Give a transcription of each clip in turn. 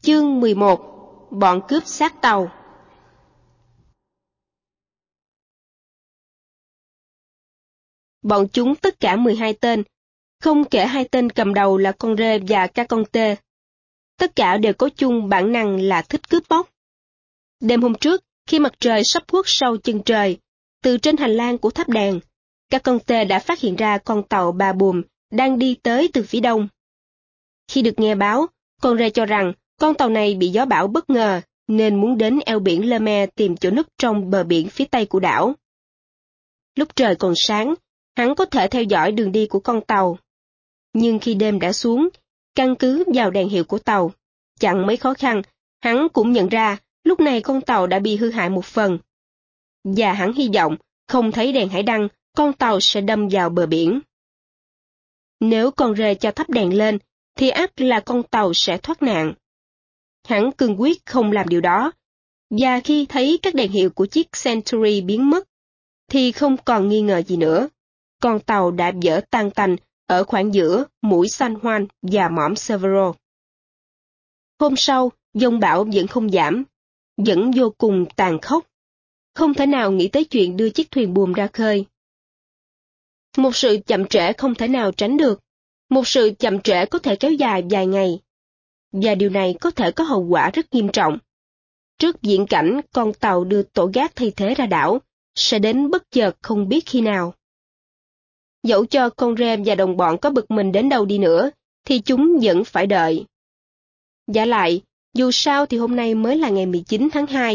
Chương 11. Bọn cướp xác tàu. Bọn chúng tất cả 12 tên, không kể 2 tên cầm đầu là con rê và ca con tê. Tất cả đều có chung bản năng là thích cướp bóc. Đêm hôm trước, khi mặt trời sắp khuất sau chân trời, từ trên hành lang của tháp đèn, ca con tê đã phát hiện ra con tàu bà buồm đang đi tới từ phía đông. Khi được nghe báo, con rê cho rằng con tàu này bị gió bão bất ngờ, nên muốn đến eo biển Le Maire tìm chỗ núp trong bờ biển phía tây của đảo. Lúc trời còn sáng, hắn có thể theo dõi đường đi của con tàu. Nhưng khi đêm đã xuống, căn cứ vào đèn hiệu của tàu, chẳng mấy khó khăn, hắn cũng nhận ra lúc này con tàu đã bị hư hại một phần. Và hắn hy vọng, không thấy đèn hải đăng, con tàu sẽ đâm vào bờ biển. Nếu con rê cho thắp đèn lên, thì ắt là con tàu sẽ thoát nạn. Hắn cương quyết không làm điều đó, và khi thấy các đèn hiệu của chiếc Century biến mất, thì không còn nghi ngờ gì nữa. Con tàu đã vỡ tan tành ở khoảng giữa mũi San Juan và mỏm Severo. Hôm sau, giông bão vẫn không giảm, vẫn vô cùng tàn khốc. Không thể nào nghĩ tới chuyện đưa chiếc thuyền buồm ra khơi. Một sự chậm trễ không thể nào tránh được. Một sự chậm trễ có thể kéo dài vài ngày. Và điều này có thể có hậu quả rất nghiêm trọng. Trước viễn cảnh con tàu đưa tổ gác thay thế ra đảo, sẽ đến bất chợt không biết khi nào. Dẫu cho con rê và đồng bọn có bực mình đến đâu đi nữa, thì chúng vẫn phải đợi. Vả lại, dù sao thì hôm nay mới là ngày 19 tháng 2.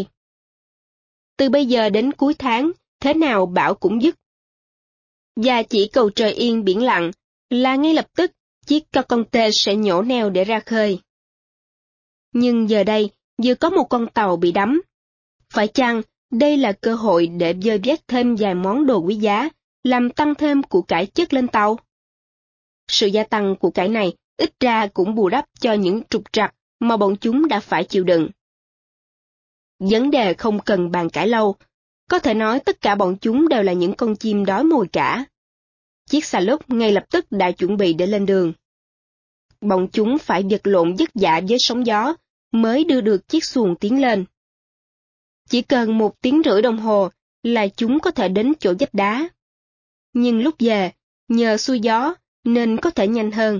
Từ bây giờ đến cuối tháng, thế nào bão cũng dứt. Và chỉ cầu trời yên biển lặng, là ngay lập tức, chiếc con tê sẽ nhổ neo để ra khơi. Nhưng giờ đây, vừa có một con tàu bị đắm. Phải chăng, đây là cơ hội để vơ vét thêm vài món đồ quý giá, làm tăng thêm của cải chất lên tàu? Sự gia tăng của cải này ít ra cũng bù đắp cho những trục trặc mà bọn chúng đã phải chịu đựng. Vấn đề không cần bàn cãi lâu, có thể nói tất cả bọn chúng đều là những con chim đói mồi cả. Chiếc xà lúc ngay lập tức đã chuẩn bị để lên đường. Bọn chúng phải vật lộn vất vả với sóng gió, mới đưa được chiếc xuồng tiến lên. Chỉ cần 1 tiếng rưỡi đồng hồ là chúng có thể đến chỗ vách đá. Nhưng lúc về, nhờ xuôi gió nên có thể nhanh hơn.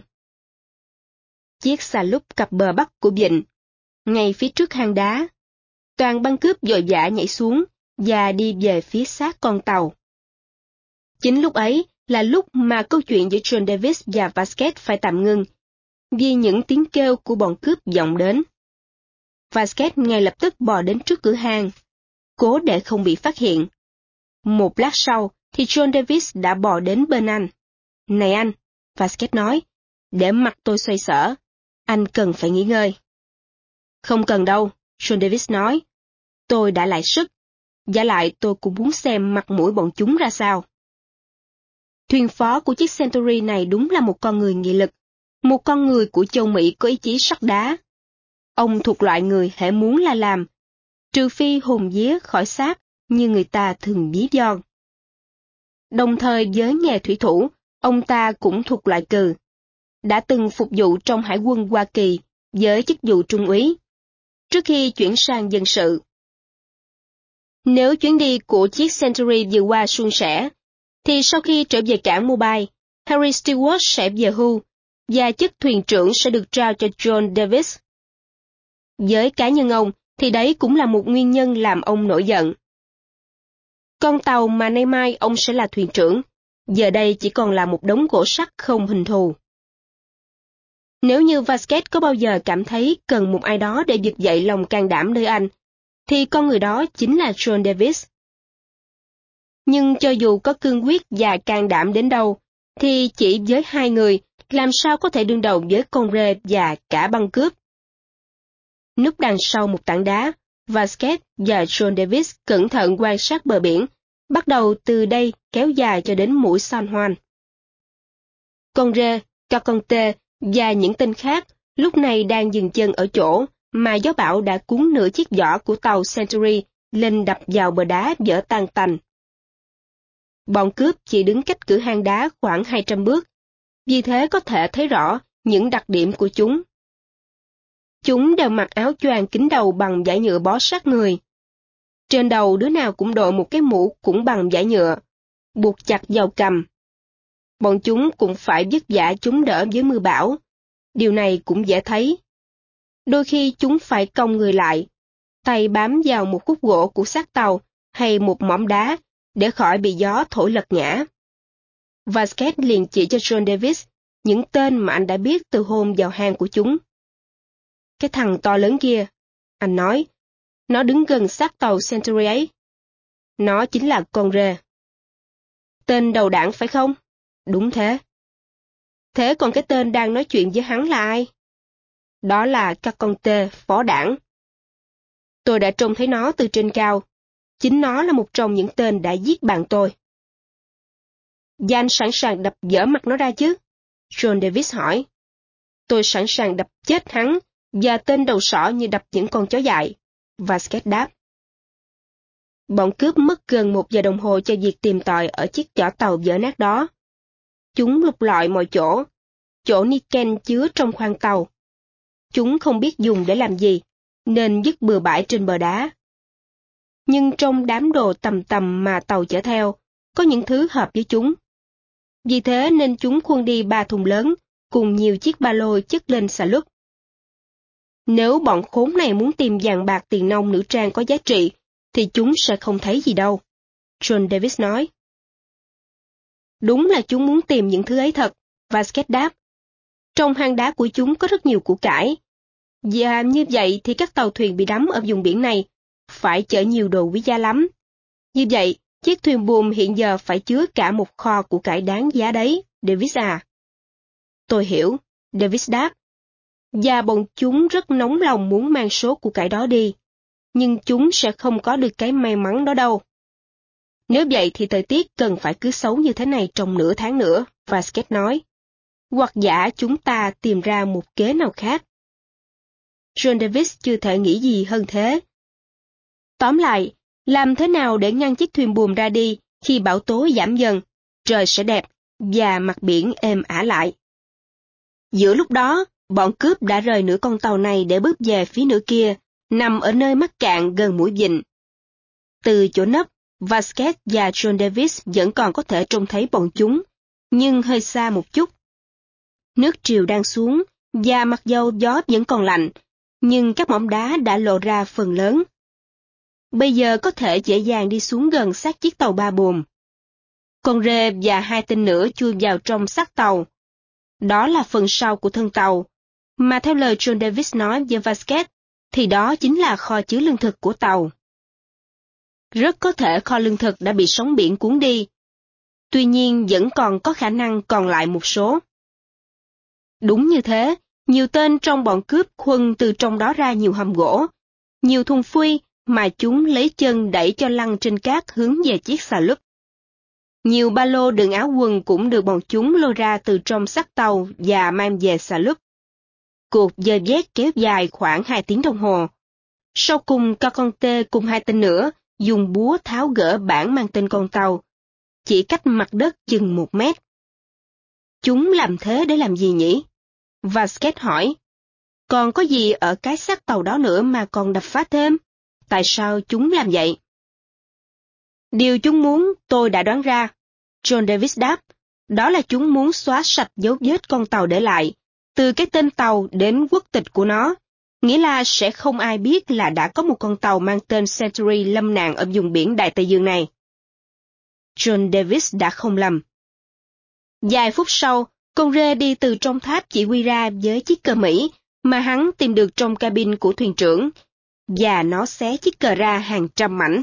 Chiếc xà lúc cập bờ bắc của vịnh, ngay phía trước hang đá. Toàn băng cướp vội vã nhảy xuống và đi về phía xác con tàu. Chính lúc ấy là lúc mà câu chuyện giữa John Davis và Vasquez phải tạm ngưng, vì những tiếng kêu của bọn cướp vọng đến. Vasquez ngay lập tức bò đến trước cửa hang, cố để không bị phát hiện. Một lát sau thì John Davis đã bò đến bên anh. "Này anh," Vasquez nói, "để mặt tôi xoay sở, anh cần phải nghỉ ngơi." "Không cần đâu," John Davis nói, "tôi đã lại sức, vả lại tôi cũng muốn xem mặt mũi bọn chúng ra sao." Thuyền phó của chiếc Century này đúng là một con người nghị lực, một con người của châu Mỹ có ý chí sắt đá. Ông thuộc loại người hễ muốn là làm, trừ phi hồn vía khỏi xác như người ta thường ví von. Đồng thời với nghề thủy thủ, ông ta cũng thuộc loại cừ. Đã từng phục vụ trong Hải quân Hoa Kỳ với chức vụ trung úy, trước khi chuyển sang dân sự. Nếu chuyến đi của chiếc Century vừa qua suôn sẻ, thì sau khi trở về cảng Mobile, Harry Stewart sẽ về hưu, và chức thuyền trưởng sẽ được trao cho John Davis. Với cá nhân ông, thì đấy cũng là một nguyên nhân làm ông nổi giận. Con tàu mà nay mai ông sẽ là thuyền trưởng, giờ đây chỉ còn là một đống gỗ sắt không hình thù. Nếu như Vasquez có bao giờ cảm thấy cần một ai đó để vực dậy lòng can đảm nơi anh, thì con người đó chính là John Davis. Nhưng cho dù có cương quyết và can đảm đến đâu, thì chỉ với 2 người, làm sao có thể đương đầu với con rê và cả băng cướp. Núp đằng sau một tảng đá, Vasquez và John Davis cẩn thận quan sát bờ biển, bắt đầu từ đây kéo dài cho đến mũi San Juan. Con rê, con tê và những tên khác lúc này đang dừng chân ở chỗ mà gió bão đã cuốn nửa chiếc vỏ của tàu Century lên đập vào bờ đá vỡ tan tành. Bọn cướp chỉ đứng cách cửa hang đá khoảng 200 bước, vì thế có thể thấy rõ những đặc điểm của chúng. Chúng đều mặc áo choàng kín đầu bằng vải nhựa bó sát người. Trên đầu đứa nào cũng đội một cái mũ cũng bằng vải nhựa, buộc chặt vào cằm. Bọn chúng cũng phải vất vả chống đỡ với mưa bão. Điều này cũng dễ thấy. Đôi khi chúng phải cong người lại, tay bám vào một khúc gỗ của xác tàu hay một mỏm đá để khỏi bị gió thổi lật ngã. Vasquez liền chỉ cho John Davis những tên mà anh đã biết từ hôm vào hang của chúng. Cái thằng to lớn kia, anh nói, nó đứng gần xác tàu Century ấy. Nó chính là con rê. Tên đầu đảng phải không? Đúng thế. Thế còn cái tên đang nói chuyện với hắn là ai? Đó là Caconte, phó đảng. Tôi đã trông thấy nó từ trên cao. Chính nó là một trong những tên đã giết bạn tôi. Và anh sẵn sàng đập vỡ mặt nó ra chứ? John Davis hỏi. Tôi sẵn sàng đập chết hắn và tên đầu sỏ như đập những con chó dại. Vasquez đáp. Bọn cướp mất gần 1 giờ đồng hồ cho việc tìm tòi ở chiếc chỏ tàu vỡ nát đó. Chúng lục lọi mọi chỗ niken chứa trong khoang tàu. Chúng không biết dùng để làm gì, nên vứt bừa bãi trên bờ đá. Nhưng trong đám đồ tầm tầm mà tàu chở theo, có những thứ hợp với chúng. Vì thế nên chúng khuân đi 3 thùng lớn, cùng nhiều chiếc ba lô chất lên xà lúp. Nếu bọn khốn này muốn tìm vàng bạc tiền nong nữ trang có giá trị, thì chúng sẽ không thấy gì đâu. John Davis nói. Đúng là chúng muốn tìm những thứ ấy thật, Vasquez đáp. Trong hang đá của chúng có rất nhiều của cải. Và như vậy thì các tàu thuyền bị đắm ở vùng biển này phải chở nhiều đồ quý giá lắm. Như vậy, chiếc thuyền buồm hiện giờ phải chứa cả một kho của cải đáng giá đấy, Davis à. Tôi hiểu, Davis đáp. Và bọn chúng rất nóng lòng muốn mang số của cải đó đi. Nhưng chúng sẽ không có được cái may mắn đó đâu. Nếu vậy thì thời tiết cần phải cứ xấu như thế này trong nửa tháng nữa, Vasquez nói. Hoặc giả chúng ta tìm ra một kế nào khác. John Davis chưa thể nghĩ gì hơn thế. Tóm lại, làm thế nào để ngăn chiếc thuyền buồm ra đi khi bão tố giảm dần, trời sẽ đẹp và mặt biển êm ả lại. Giữa lúc đó, bọn cướp đã rời nửa con tàu này để bước về phía nửa kia, nằm ở nơi mắc cạn gần mũi vịnh. Từ chỗ nấp, Vasquez và John Davis vẫn còn có thể trông thấy bọn chúng, nhưng hơi xa một chút. Nước triều đang xuống, và mặc dầu gió vẫn còn lạnh, nhưng các mỏm đá đã lộ ra phần lớn. Bây giờ có thể dễ dàng đi xuống gần sát chiếc tàu ba buồm. Con rê và 2 tên nữa chui vào trong xác tàu. Đó là phần sau của thân tàu, mà theo lời John Davis nói với Vasquez, thì đó chính là kho chứa lương thực của tàu. Rất có thể kho lương thực đã bị sóng biển cuốn đi. Tuy nhiên vẫn còn có khả năng còn lại một số. Đúng như thế, nhiều tên trong bọn cướp khuân từ trong đó ra nhiều hầm gỗ, nhiều thùng phuy mà chúng lấy chân đẩy cho lăn trên cát hướng về chiếc xà lúp. Nhiều ba lô đựng áo quần cũng được bọn chúng lôi ra từ trong xác tàu và mang về xà lúp. Cuộc dời vét kéo dài khoảng 2 tiếng đồng hồ. Sau cùng Caconte cùng 2 tên nữa dùng búa tháo gỡ bảng mang tên con tàu, chỉ cách mặt đất chừng 1 mét. Chúng làm thế để làm gì nhỉ? Vasquez hỏi. Còn có gì ở cái xác tàu đó nữa mà còn đập phá thêm? Tại sao chúng làm vậy? Điều chúng muốn tôi đã đoán ra. John Davis đáp. Đó là chúng muốn xóa sạch dấu vết con tàu để lại, từ cái tên tàu đến quốc tịch của nó. Nghĩa là sẽ không ai biết là đã có một con tàu mang tên Century lâm nạn ở vùng biển Đại Tây Dương này. John Davis đã không lầm. Vài phút sau, con rê đi từ trong tháp chỉ huy ra với chiếc cờ Mỹ mà hắn tìm được trong cabin của thuyền trưởng, và nó xé chiếc cờ ra hàng trăm mảnh.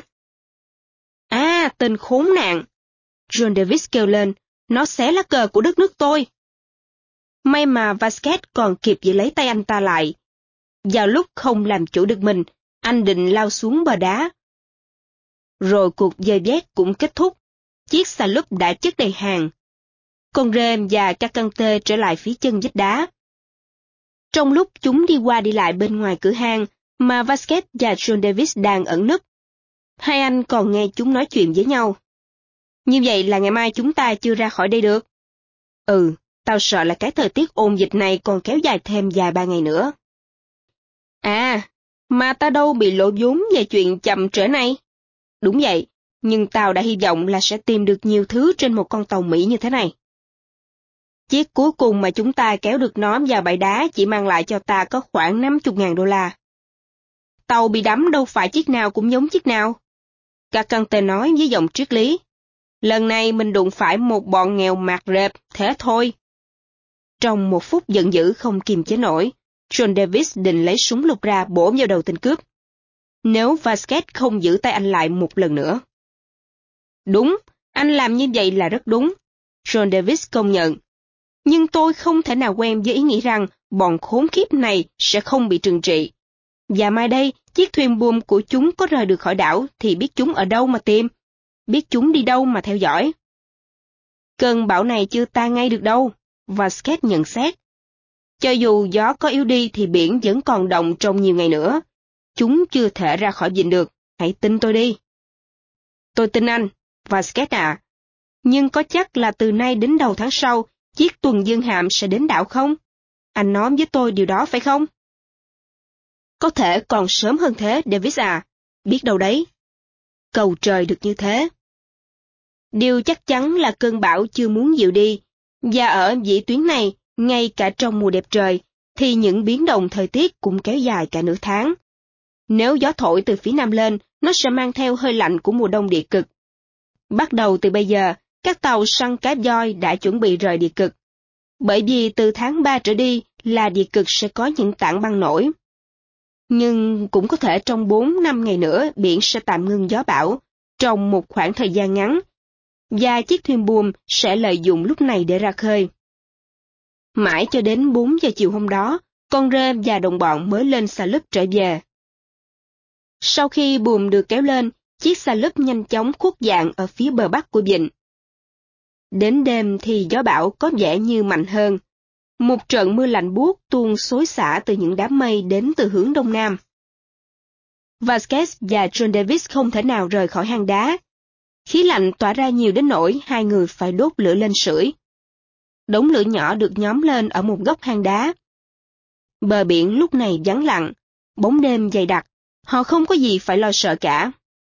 À, tên khốn nạn! John Davis kêu lên, nó xé lá cờ của đất nước tôi. May mà Vasquez còn kịp giữ lấy tay anh ta lại. Vào lúc không làm chủ được mình, anh định lao xuống bờ đá. Rồi cuộc dời vét cũng kết thúc. Chiếc xà lúp đã chất đầy hàng. Con rê và Caconte trở lại phía chân vách đá. Trong lúc chúng đi qua đi lại bên ngoài cửa hang, mà Vasquez và John Davis đang ẩn núp, hai anh còn nghe chúng nói chuyện với nhau. Như vậy là ngày mai chúng ta chưa ra khỏi đây được. Ừ, tao sợ là cái thời tiết ôn dịch này còn kéo dài thêm vài 3 ngày nữa. À, mà ta đâu bị lỗ vốn về chuyện chậm trễ này. Đúng vậy, nhưng tao đã hy vọng là sẽ tìm được nhiều thứ trên một con tàu Mỹ như thế này. Chiếc cuối cùng mà chúng ta kéo được nó vào bãi đá chỉ mang lại cho ta có khoảng $50,000. Tàu bị đắm đâu phải chiếc nào cũng giống chiếc nào. Các căn tên nói với giọng triết lý. Lần này mình đụng phải một bọn nghèo mạt rệp, thế thôi. Trong một phút giận dữ không kiềm chế nổi, John Davis định lấy súng lục ra bổ vào đầu tên cướp. Nếu Vasquez không giữ tay anh lại một lần nữa. Đúng, anh làm như vậy là rất đúng. John Davis công nhận. Nhưng tôi không thể nào quen với ý nghĩ rằng bọn khốn kiếp này sẽ không bị trừng trị. Và mai đây, chiếc thuyền buồm của chúng có rời được khỏi đảo thì biết chúng ở đâu mà tìm, biết chúng đi đâu mà theo dõi. Cơn bão này chưa tan ngay được đâu, Vasquez nhận xét. Cho dù gió có yếu đi thì biển vẫn còn động trong nhiều ngày nữa. Chúng chưa thể ra khỏi vịnh được, hãy tin tôi đi. Tôi tin anh, Vasquez à. Nhưng có chắc là từ nay đến đầu tháng sau, chiếc tuần dương hạm sẽ đến đảo không? Anh nói với tôi điều đó phải không? Có thể còn sớm hơn thế, Davis à. Biết đâu đấy. Cầu trời được như thế. Điều chắc chắn là cơn bão chưa muốn dịu đi, và ở vĩ tuyến này, ngay cả trong mùa đẹp trời, thì những biến động thời tiết cũng kéo dài cả nửa tháng. Nếu gió thổi từ phía nam lên, nó sẽ mang theo hơi lạnh của mùa đông địa cực. Bắt đầu từ bây giờ, các tàu săn cá voi đã chuẩn bị rời địa cực. Bởi vì từ tháng 3 trở đi là địa cực sẽ có những tảng băng nổi. Nhưng cũng có thể trong 4-5 ngày nữa biển sẽ tạm ngưng gió bão, trong một khoảng thời gian ngắn, và chiếc thuyền buồm sẽ lợi dụng lúc này để ra khơi. Mãi cho đến 4 giờ chiều hôm đó, con rê và đồng bọn mới lên xà lúp trở về. Sau khi buồm được kéo lên, chiếc xà lúp nhanh chóng khuất dạng ở phía bờ bắc của vịnh. Đến đêm thì gió bão có vẻ như mạnh hơn. Một trận mưa lạnh buốt tuôn xối xả từ những đám mây đến từ hướng đông nam. Vasquez và John Davis không thể nào rời khỏi hang đá. Khí lạnh tỏa ra nhiều đến nỗi hai người phải đốt lửa lên sưởi. Đống lửa nhỏ được nhóm lên ở một góc hang đá. Bờ biển lúc này vắng lặng, bóng đêm dày đặc, họ không có gì phải lo sợ cả.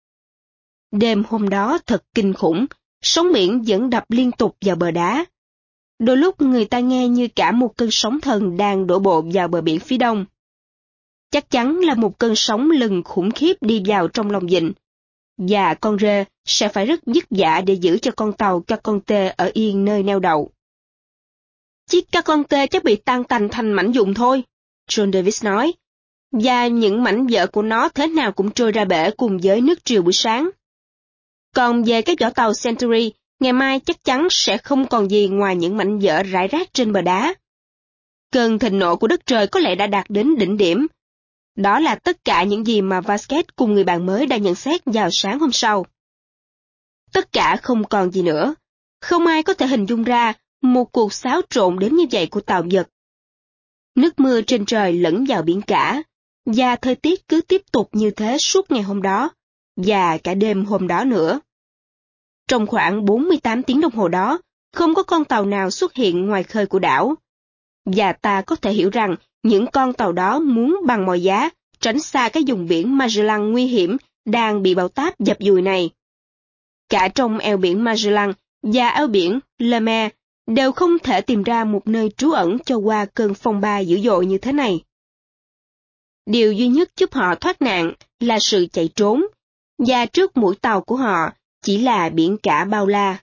Đêm hôm đó thật kinh khủng, sóng biển vẫn đập liên tục vào bờ đá. Đôi lúc người ta nghe như cả một cơn sóng thần đang đổ bộ vào bờ biển phía đông. Chắc chắn là một cơn sóng lừng khủng khiếp đi vào trong lòng vịnh, và con rê sẽ phải rất vất vả để giữ cho con tàu các con tê ở yên nơi neo đậu. Chiếc các con tê chắc bị tan tành thành mảnh vụn thôi, John Davis nói, và những mảnh vỡ của nó thế nào cũng trôi ra bể cùng với nước triều buổi sáng. Còn về cái vỏ tàu Century, ngày mai chắc chắn sẽ không còn gì ngoài những mảnh vỡ rải rác trên bờ đá. Cơn thịnh nộ của đất trời có lẽ đã đạt đến đỉnh điểm. Đó là tất cả những gì mà Vasquez cùng người bạn mới đã nhận xét vào sáng hôm sau. Tất cả không còn gì nữa. Không ai có thể hình dung ra một cuộc xáo trộn đến như vậy của tàu vật. Nước mưa trên trời lẫn vào biển cả, và thời tiết cứ tiếp tục như thế suốt ngày hôm đó, và cả đêm hôm đó nữa. Trong khoảng 48 tiếng đồng hồ đó, không có con tàu nào xuất hiện ngoài khơi của đảo. Và ta có thể hiểu rằng những con tàu đó muốn bằng mọi giá tránh xa cái vùng biển Magellan nguy hiểm đang bị bão táp dập dùi này. Cả trong eo biển Magellan và eo biển Le Maire đều không thể tìm ra một nơi trú ẩn cho qua cơn phong ba dữ dội như thế này. Điều duy nhất giúp họ thoát nạn là sự chạy trốn, và trước mũi tàu của họ chỉ là biển cả bao la.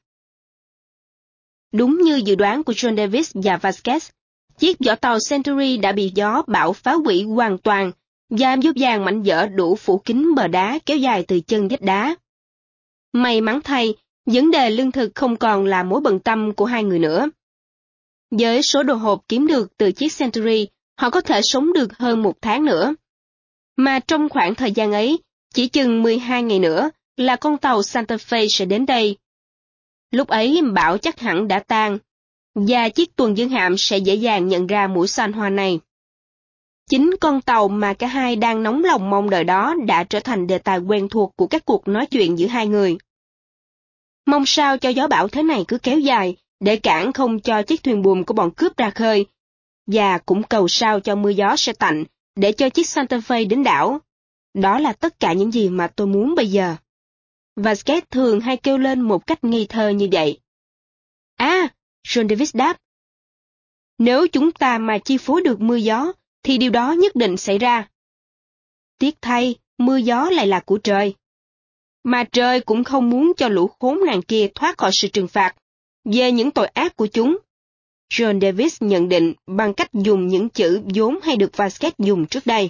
Đúng như dự đoán của John Davis và Vasquez, chiếc vỏ tàu Century đã bị gió bão phá hủy hoàn toàn, và vô vàn mảnh vỡ đủ phủ kín bờ đá kéo dài từ chân vách đá. May mắn thay, vấn đề lương thực không còn là mối bận tâm của hai người nữa. Với số đồ hộp kiếm được từ chiếc Century, họ có thể sống được hơn 1 tháng nữa. Mà trong khoảng thời gian ấy, chỉ chừng 12 ngày nữa là con tàu Santa Fe sẽ đến đây. Lúc ấy bão chắc hẳn đã tan, và chiếc tuần dương hạm sẽ dễ dàng nhận ra mũi San Juan này. Chính con tàu mà cả hai đang nóng lòng mong đợi đó đã trở thành đề tài quen thuộc của các cuộc nói chuyện giữa hai người. Mong sao cho gió bão thế này cứ kéo dài, để cản không cho chiếc thuyền buồm của bọn cướp ra khơi, và cũng cầu sao cho mưa gió sẽ tạnh, để cho chiếc Santa Fe đến đảo. Đó là tất cả những gì mà tôi muốn bây giờ. Vasquez thường hay kêu lên một cách ngây thơ như vậy. À, John Davis đáp. Nếu chúng ta mà chi phối được mưa gió, thì điều đó nhất định xảy ra. Tiếc thay, mưa gió lại là của trời. Mà trời cũng không muốn cho lũ khốn nạn kia thoát khỏi sự trừng phạt về những tội ác của chúng. John Davis nhận định bằng cách dùng những chữ vốn hay được Vasquez dùng trước đây.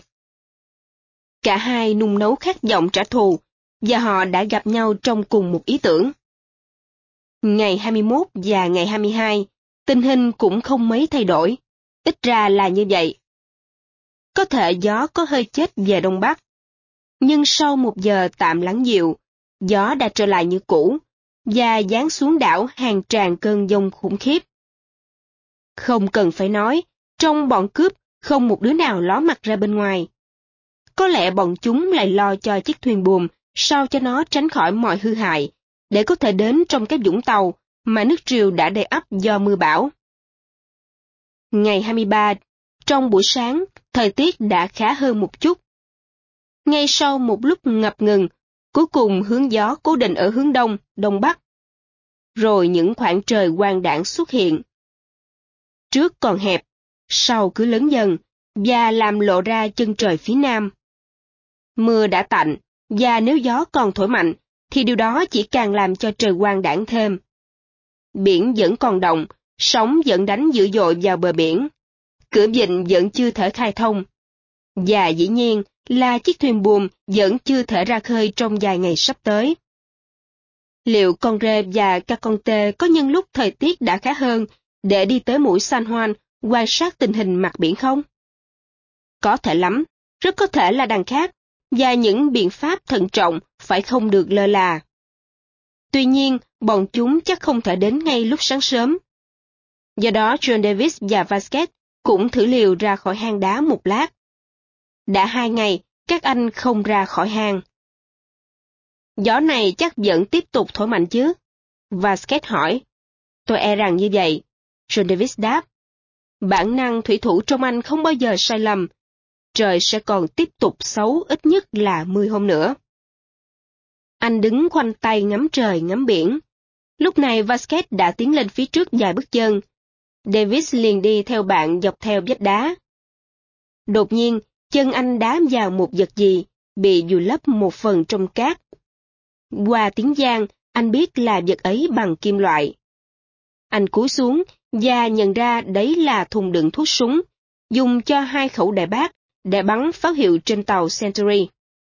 Cả hai nung nấu khát vọng trả thù, và họ đã gặp nhau trong cùng một ý tưởng. Ngày 21 và ngày 22, tình hình cũng không mấy thay đổi, ít ra là như vậy. Có thể gió có hơi chết về đông bắc, nhưng sau 1 giờ tạm lắng dịu, gió đã trở lại như cũ, và giáng xuống đảo hàng tràn cơn giông khủng khiếp. Không cần phải nói, trong bọn cướp không một đứa nào ló mặt ra bên ngoài. Có lẽ bọn chúng lại lo cho chiếc thuyền buồm sao cho nó tránh khỏi mọi hư hại, để có thể đến trong các vũng tàu mà nước triều đã đầy ắp do mưa bão. Ngày 23, trong buổi sáng, thời tiết đã khá hơn một chút. Ngay sau một lúc ngập ngừng, cuối cùng hướng gió cố định ở hướng đông, đông bắc. Rồi những khoảng trời quang đãng xuất hiện. Trước còn hẹp, sau cứ lớn dần, và làm lộ ra chân trời phía nam. Mưa đã tạnh, và nếu gió còn thổi mạnh, thì điều đó chỉ càng làm cho trời quang đãng thêm. Biển vẫn còn động, sóng vẫn đánh dữ dội vào bờ biển. Cửa vịnh vẫn chưa thể khai thông. Và dĩ nhiên là chiếc thuyền buồm vẫn chưa thể ra khơi trong vài ngày sắp tới. Liệu Conrad và Caconte có nhân lúc thời tiết đã khá hơn để đi tới mũi San Juan quan sát tình hình mặt biển không? Có thể lắm, rất có thể là đằng khác, và những biện pháp thận trọng phải không được lơ là. Tuy nhiên, bọn chúng chắc không thể đến ngay lúc sáng sớm. Do đó John Davis và Vasquez cũng thử liều ra khỏi hang đá một lát. Đã 2 ngày, các anh không ra khỏi hang. Gió này chắc vẫn tiếp tục thổi mạnh chứ? Vasquez hỏi. Tôi e rằng như vậy. John Davis đáp. Bản năng thủy thủ trong anh không bao giờ sai lầm. Trời sẽ còn tiếp tục xấu ít nhất là 10 hôm nữa. Anh đứng khoanh tay ngắm trời ngắm biển. Lúc này Vasquez đã tiến lên phía trước vài bước chân. Davis liền đi theo bạn dọc theo vách đá. Đột nhiên, chân anh đá vào một vật gì, bị vùi lấp một phần trong cát. Qua tiếng vang, anh biết là vật ấy bằng kim loại. Anh cúi xuống và nhận ra đấy là thùng đựng thuốc súng, dùng cho 2 khẩu đại bác để bắn pháo hiệu trên tàu Century.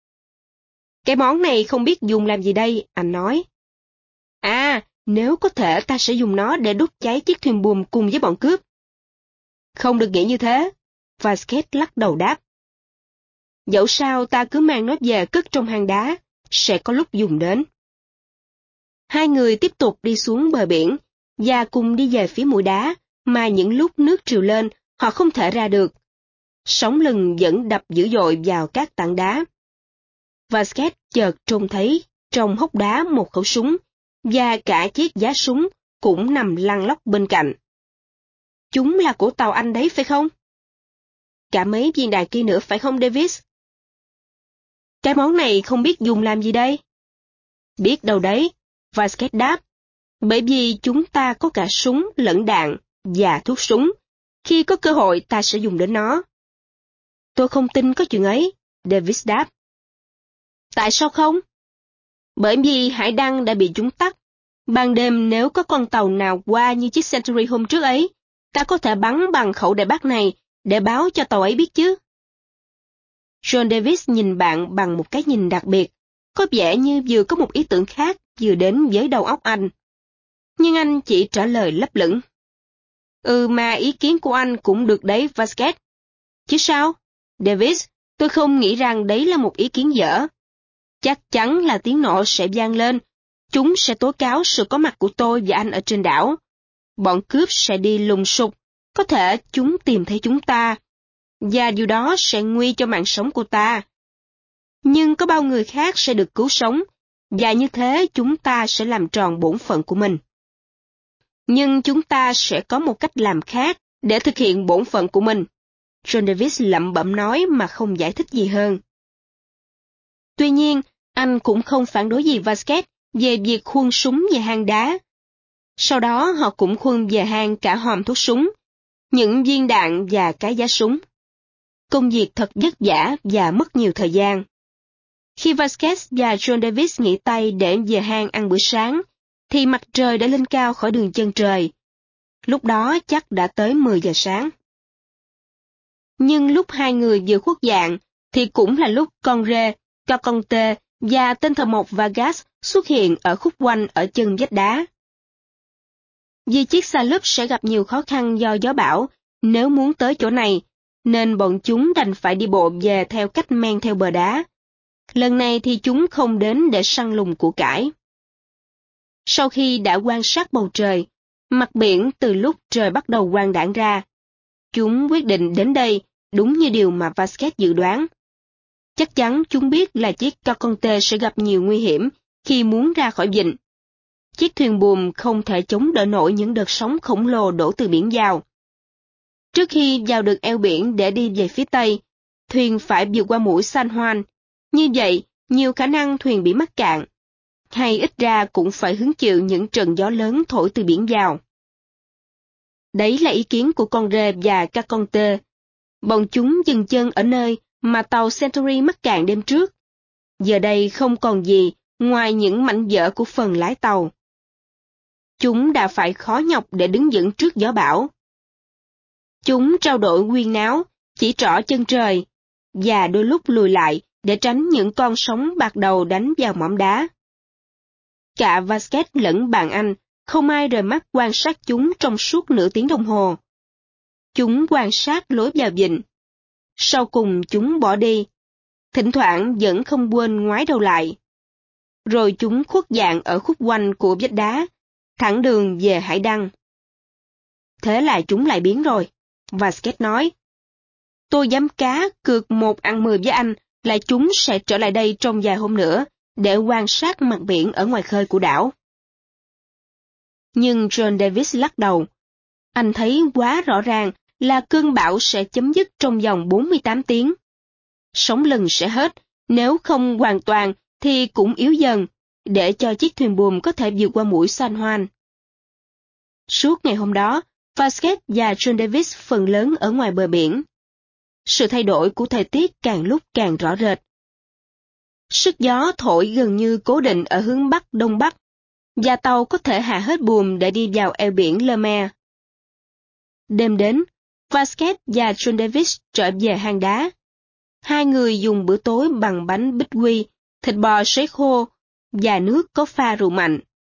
Cái món này không biết dùng làm gì đây, anh nói. À, nếu có thể ta sẽ dùng nó để đốt cháy chiếc thuyền buồm cùng với bọn cướp. Không được nghĩ như thế, Vasquez lắc đầu đáp. Dẫu sao ta cứ mang nó về cất trong hang đá, sẽ có lúc dùng đến. Hai người tiếp tục đi xuống bờ biển, và cùng đi về phía mũi đá, mà những lúc nước triều lên, họ không thể ra được. Sóng lừng vẫn đập dữ dội vào các tảng đá. Vasquez chợt trông thấy trong hốc đá một khẩu súng, và cả chiếc giá súng cũng nằm lăn lóc bên cạnh. Chúng là của tàu anh đấy phải không? Cả mấy viên đạn kia nữa phải không Davis? Cái món này không biết dùng làm gì đây? Biết đâu đấy, Vasquez đáp. Bởi vì chúng ta có cả súng lẫn đạn và thuốc súng. Khi có cơ hội ta sẽ dùng đến nó. Tôi không tin có chuyện ấy, Davis đáp. Tại sao không? Bởi vì hải đăng đã bị chúng tắt. Ban đêm nếu có con tàu nào qua như chiếc Century hôm trước ấy, ta có thể bắn bằng khẩu đại bác này để báo cho tàu ấy biết chứ. John Davis nhìn bạn bằng một cái nhìn đặc biệt, có vẻ như vừa có một ý tưởng khác vừa đến với đầu óc anh. Nhưng anh chỉ trả lời lấp lửng. Mà ý kiến của anh cũng được đấy, Vasquez. Chứ sao? Davis, tôi không nghĩ rằng đấy là một ý kiến dở. Chắc chắn là tiếng nổ sẽ vang lên. Chúng sẽ tố cáo sự có mặt của tôi và anh ở trên đảo. Bọn cướp sẽ đi lùng sục. Có thể chúng tìm thấy chúng ta. Và điều đó sẽ nguy cho mạng sống của ta. Nhưng có bao người khác sẽ được cứu sống. Và như thế chúng ta sẽ làm tròn bổn phận của mình. Nhưng chúng ta sẽ có một cách làm khác để thực hiện bổn phận của mình. John Davis lẩm bẩm nói mà không giải thích gì hơn. Tuy nhiên, anh cũng không phản đối gì Vasquez về việc khuân súng về hang đá. Sau đó họ cũng khuân về hang cả hòm thuốc súng, những viên đạn và cái giá súng. Công việc thật vất vả và mất nhiều thời gian. Khi Vasquez và John Davis nghỉ tay để về hang ăn bữa sáng, thì mặt trời đã lên cao khỏi đường chân trời. Lúc đó chắc đã tới 10 giờ sáng. Nhưng lúc hai người vừa khuất dạng, thì cũng là lúc con rê, Caconte và tên thợ mộc Vargas xuất hiện ở khúc quanh ở chân vách đá. Vì chiếc xa lúp sẽ gặp nhiều khó khăn do gió bão nếu muốn tới chỗ này, nên bọn chúng đành phải đi bộ về theo cách men theo bờ đá. Lần này thì chúng không đến để săn lùng của cải. Sau khi đã quan sát bầu trời, mặt biển từ lúc trời bắt đầu quang đãng ra, chúng quyết định đến đây đúng như điều mà Vasquez dự đoán. Chắc chắn chúng biết là chiếc Caconte sẽ gặp nhiều nguy hiểm khi muốn ra khỏi vịnh. Chiếc thuyền buồm không thể chống đỡ nổi những đợt sóng khổng lồ đổ từ biển vào. Trước khi vào được eo biển để đi về phía tây, thuyền phải vượt qua mũi San Juan. Như vậy, nhiều khả năng thuyền bị mắc cạn, hay ít ra cũng phải hứng chịu những trận gió lớn thổi từ biển vào. Đấy là ý kiến của con rê và Caconte. Bọn chúng dừng chân ở nơi mà tàu Century mắc cạn đêm trước. Giờ đây không còn gì ngoài những mảnh vỡ của phần lái tàu. Chúng đã phải khó nhọc để đứng vững trước gió bão. Chúng trao đổi huyên náo, chỉ trỏ chân trời, và đôi lúc lùi lại để tránh những con sóng bạc đầu đánh vào mỏm đá. Cả Vasquez lẫn bạn anh, không ai rời mắt quan sát chúng trong suốt nửa tiếng đồng hồ. Chúng quan sát lối vào vịnh. Sau cùng chúng bỏ đi, thỉnh thoảng vẫn không quên ngoái đầu lại. Rồi chúng khuất dạng ở khúc quanh của vách đá, thẳng đường về hải đăng. Thế là chúng lại biến rồi, Vasquez nói. Tôi dám cá cược 1-10 với anh là chúng sẽ trở lại đây trong vài hôm nữa để quan sát mặt biển ở ngoài khơi của đảo. Nhưng John Davis lắc đầu. Anh thấy quá rõ ràng là cơn bão sẽ chấm dứt trong vòng 48 tiếng. Sóng lừng sẽ hết, nếu không hoàn toàn thì cũng yếu dần, để cho chiếc thuyền buồm có thể vượt qua mũi San Juan. Suốt ngày hôm đó, Vasquez và John Davis phần lớn ở ngoài bờ biển. Sự thay đổi của thời tiết càng lúc càng rõ rệt. Sức gió thổi gần như cố định ở hướng Bắc-Đông Bắc, và tàu có thể hạ hết buồm để đi vào eo biển Le Maire. Đêm đến, Vasquez và John Davis trở về hang đá. Hai người dùng bữa tối bằng bánh bích quy, thịt bò sấy khô và nước có pha rượu mạnh.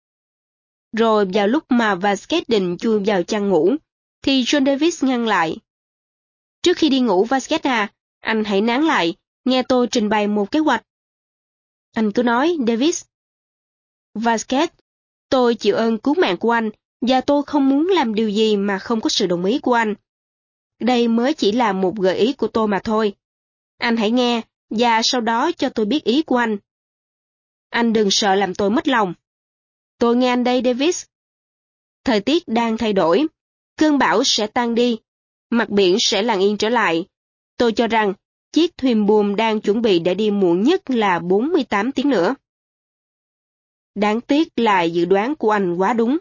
Rồi vào lúc mà Vasquez định chui vào chăn ngủ, thì John Davis ngăn lại. Trước khi đi ngủ Vasquez à, anh hãy nán lại, nghe tôi trình bày một kế hoạch. Anh cứ nói, Davis. Vasquez, tôi chịu ơn cứu mạng của anh, và tôi không muốn làm điều gì mà không có sự đồng ý của anh. Đây mới chỉ là một gợi ý của tôi mà thôi. Anh hãy nghe, và sau đó cho tôi biết ý của anh. Anh đừng sợ làm tôi mất lòng. Tôi nghe anh đây, Davis. Thời tiết đang thay đổi, cơn bão sẽ tan đi, mặt biển sẽ lặng yên trở lại. Tôi cho rằng, chiếc thuyền buồm đang chuẩn bị để đi muộn nhất là 48 tiếng nữa. Đáng tiếc là dự đoán của anh quá đúng.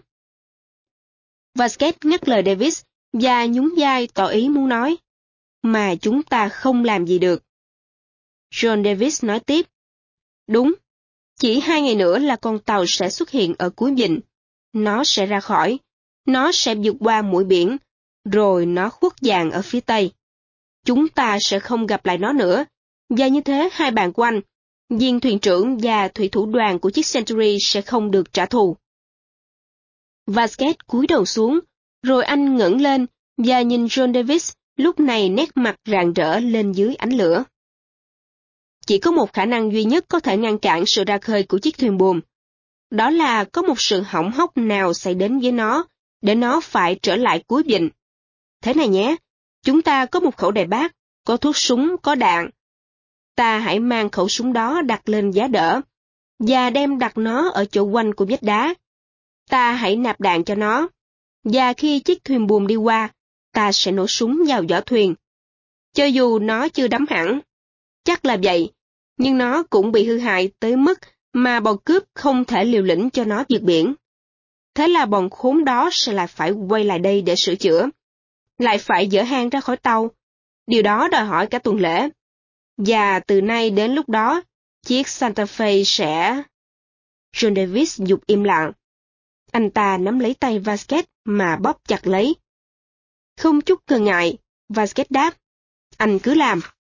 Vasquez ngắt lời Davis và nhún vai tỏ ý muốn nói. Mà chúng ta không làm gì được. John Davis nói tiếp. Đúng, chỉ 2 ngày nữa là con tàu sẽ xuất hiện ở cuối vịnh. Nó sẽ ra khỏi, nó sẽ vượt qua mũi biển, rồi nó khuất dạng ở phía tây. Chúng ta sẽ không gặp lại nó nữa, và như thế hai bạn của anh, viên thuyền trưởng và thủy thủ đoàn của chiếc Century sẽ không được trả thù. Vasquez cúi đầu xuống, rồi anh ngẩng lên và nhìn John Davis, lúc này nét mặt rạng rỡ lên dưới ánh lửa. Chỉ có một khả năng duy nhất có thể ngăn cản sự ra khơi của chiếc thuyền buồm. Đó là có một sự hỏng hóc nào xảy đến với nó, để nó phải trở lại cuối vịnh. Thế này nhé, chúng ta có một khẩu đại bác, có thuốc súng, có đạn. Ta hãy mang khẩu súng đó đặt lên giá đỡ, và đem đặt nó ở chỗ quanh của vách đá. Ta hãy nạp đạn cho nó, và khi chiếc thuyền buồm đi qua, ta sẽ nổ súng vào vỏ thuyền. Cho dù nó chưa đắm hẳn, chắc là vậy, nhưng nó cũng bị hư hại tới mức mà bọn cướp không thể liều lĩnh cho nó vượt biển. Thế là bọn khốn đó sẽ lại phải quay lại đây để sửa chữa, lại phải dỡ hang ra khỏi tàu. Điều đó đòi hỏi cả tuần lễ. Và từ nay đến lúc đó, chiếc Santa Fe sẽ... John Davis dục im lặng. Anh ta nắm lấy tay Vasquez mà bóp chặt lấy. Không chút ngần ngại, Vasquez đáp, anh cứ làm.